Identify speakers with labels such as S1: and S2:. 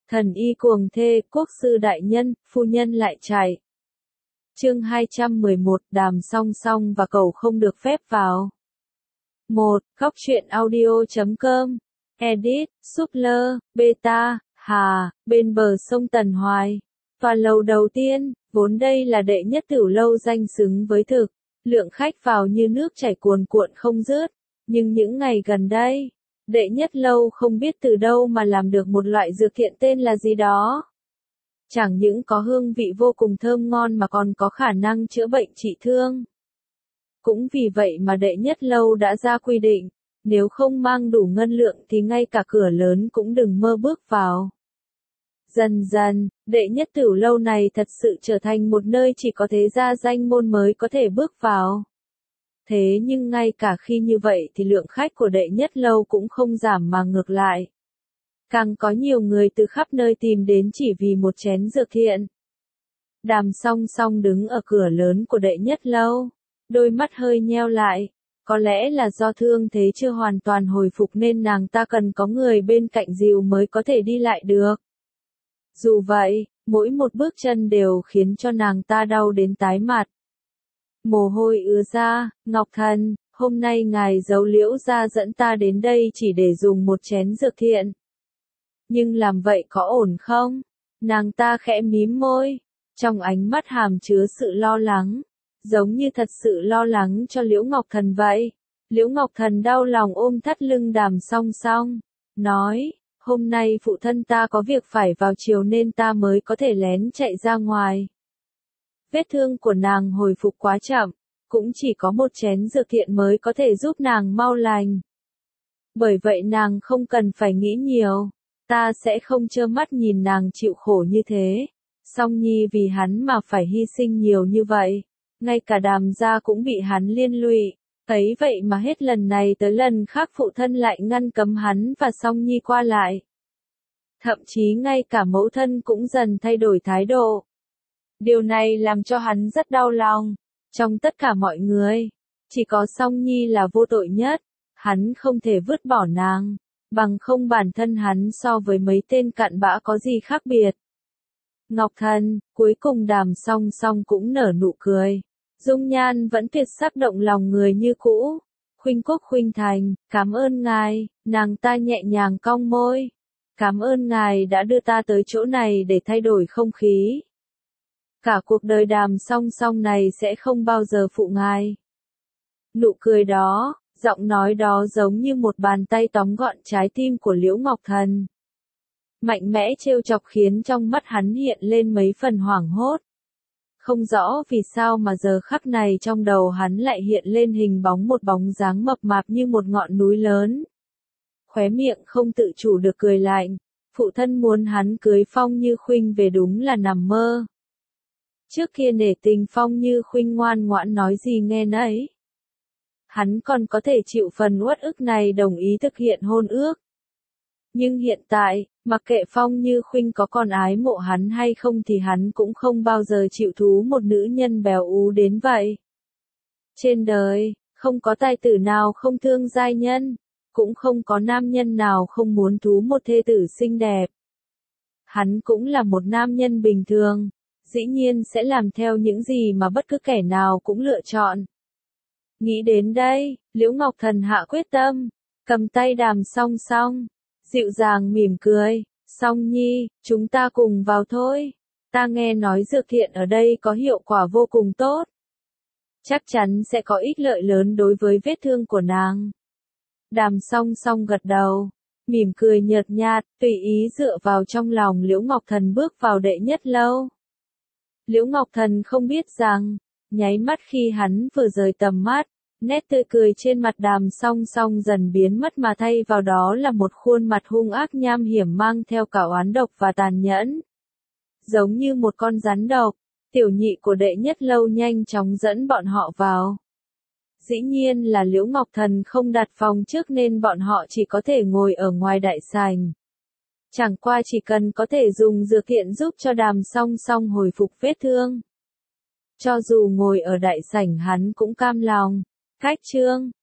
S1: Thần y cuồng thê, quốc sư đại nhân, phu nhân lại chạy. Chương 211, đàm song song và cầu không được phép vào. 1. Góc truyện audio.com. Edit, Súp-lơ, Beta, Hà, bên bờ sông Tần Hoài. Tòa lầu đầu tiên, vốn đây là đệ nhất tiểu lâu danh xứng với thực. Lượng khách vào như nước chảy cuồn cuộn không dứt. Nhưng những ngày gần đây, đệ nhất lâu không biết từ đâu mà làm được một loại dược thiện tên là gì đó. Chẳng những có hương vị vô cùng thơm ngon mà còn có khả năng chữa bệnh trị thương. Cũng vì vậy mà đệ nhất lâu đã ra quy định, nếu không mang đủ ngân lượng thì ngay cả cửa lớn cũng đừng mơ bước vào. Dần dần, đệ nhất tiểu lâu này thật sự trở thành một nơi chỉ có thế gia danh môn mới có thể bước vào. Thế nhưng ngay cả khi như vậy thì lượng khách của đệ nhất lâu cũng không giảm mà ngược lại. Càng có nhiều người từ khắp nơi tìm đến chỉ vì một chén dược thiện. Đàm song song đứng ở cửa lớn của đệ nhất lâu, đôi mắt hơi nheo lại. Có lẽ là do thương thế chưa hoàn toàn hồi phục nên nàng ta cần có người bên cạnh dìu mới có thể đi lại được. Dù vậy, mỗi một bước chân đều khiến cho nàng ta đau đến tái mặt. Mồ hôi ứa ra, Ngọc Thần, hôm nay ngài giấu Liễu gia dẫn ta đến đây chỉ để dùng một chén dược thiện. Nhưng làm vậy có ổn không? Nàng ta khẽ mím môi, trong ánh mắt hàm chứa sự lo lắng, giống như thật sự lo lắng cho Liễu Ngọc Thần vậy. Liễu Ngọc Thần đau lòng ôm thắt lưng đàm song song, nói, hôm nay phụ thân ta có việc phải vào chiều nên ta mới có thể lén chạy ra ngoài. Vết thương của nàng hồi phục quá chậm, cũng chỉ có một chén dược thiện mới có thể giúp nàng mau lành. Bởi vậy nàng không cần phải nghĩ nhiều, ta sẽ không trơ mắt nhìn nàng chịu khổ như thế. Song Nhi vì hắn mà phải hy sinh nhiều như vậy, ngay cả Đàm gia cũng bị hắn liên lụy, ấy vậy mà hết lần này tới lần khác phụ thân lại ngăn cấm hắn và Song Nhi qua lại. Thậm chí ngay cả mẫu thân cũng dần thay đổi thái độ. Điều này làm cho hắn rất đau lòng. Trong tất cả mọi người, chỉ có Song Nhi là vô tội nhất. Hắn không thể vứt bỏ nàng, bằng không bản thân hắn so với mấy tên cặn bã có gì khác biệt. Ngọc Thần, cuối cùng đàm song song cũng nở nụ cười. Dung nhan vẫn tuyệt sắc động lòng người như cũ. Khuynh Quốc khuynh thành, cảm ơn ngài, nàng ta nhẹ nhàng cong môi. Cảm ơn ngài đã đưa ta tới chỗ này để thay đổi không khí. Cả cuộc đời đàm song song này sẽ không bao giờ phụ ngài. Nụ cười đó, giọng nói đó giống như một bàn tay tóm gọn trái tim của Liễu Ngọc Thần. Mạnh mẽ trêu chọc khiến trong mắt hắn hiện lên mấy phần hoảng hốt. Không rõ vì sao mà giờ khắc này trong đầu hắn lại hiện lên hình bóng một bóng dáng mập mạp như một ngọn núi lớn. Khóe miệng không tự chủ được cười lạnh, phụ thân muốn hắn cưới Phong Như Khuynh về đúng là nằm mơ. Trước kia nể tình Phong Như Khuynh ngoan ngoãn nói gì nghe nấy. Hắn còn có thể chịu phần uất ức này đồng ý thực hiện hôn ước. Nhưng hiện tại, mặc kệ Phong Như Khuynh có còn ái mộ hắn hay không thì hắn cũng không bao giờ chịu thú một nữ nhân béo ú đến vậy. Trên đời, không có tài tử nào không thương giai nhân, cũng không có nam nhân nào không muốn thú một thê tử xinh đẹp. Hắn cũng là một nam nhân bình thường, dĩ nhiên sẽ làm theo những gì mà bất cứ kẻ nào cũng lựa chọn. Nghĩ đến đây, Liễu Ngọc Thần hạ quyết tâm, cầm tay đàm song song, dịu dàng mỉm cười, Song Nhi, chúng ta cùng vào thôi. Ta nghe nói dược thiện ở đây có hiệu quả vô cùng tốt. Chắc chắn sẽ có ích lợi lớn đối với vết thương của nàng. Đàm song song gật đầu, mỉm cười nhợt nhạt, tùy ý dựa vào trong lòng Liễu Ngọc Thần bước vào đệ nhất lâu. Liễu Ngọc Thần không biết rằng, nháy mắt khi hắn vừa rời tầm mắt, nét tươi cười trên mặt đàm song song dần biến mất mà thay vào đó là một khuôn mặt hung ác nham hiểm mang theo cả oán độc và tàn nhẫn. Giống như một con rắn độc, tiểu nhị của đệ nhất lâu nhanh chóng dẫn bọn họ vào. Dĩ nhiên là Liễu Ngọc Thần không đặt phòng trước nên bọn họ chỉ có thể ngồi ở ngoài đại sảnh. Chẳng qua chỉ cần có thể dùng dược thiện giúp cho đàm song song hồi phục vết thương. Cho dù ngồi ở đại sảnh hắn cũng cam lòng. Khách trương,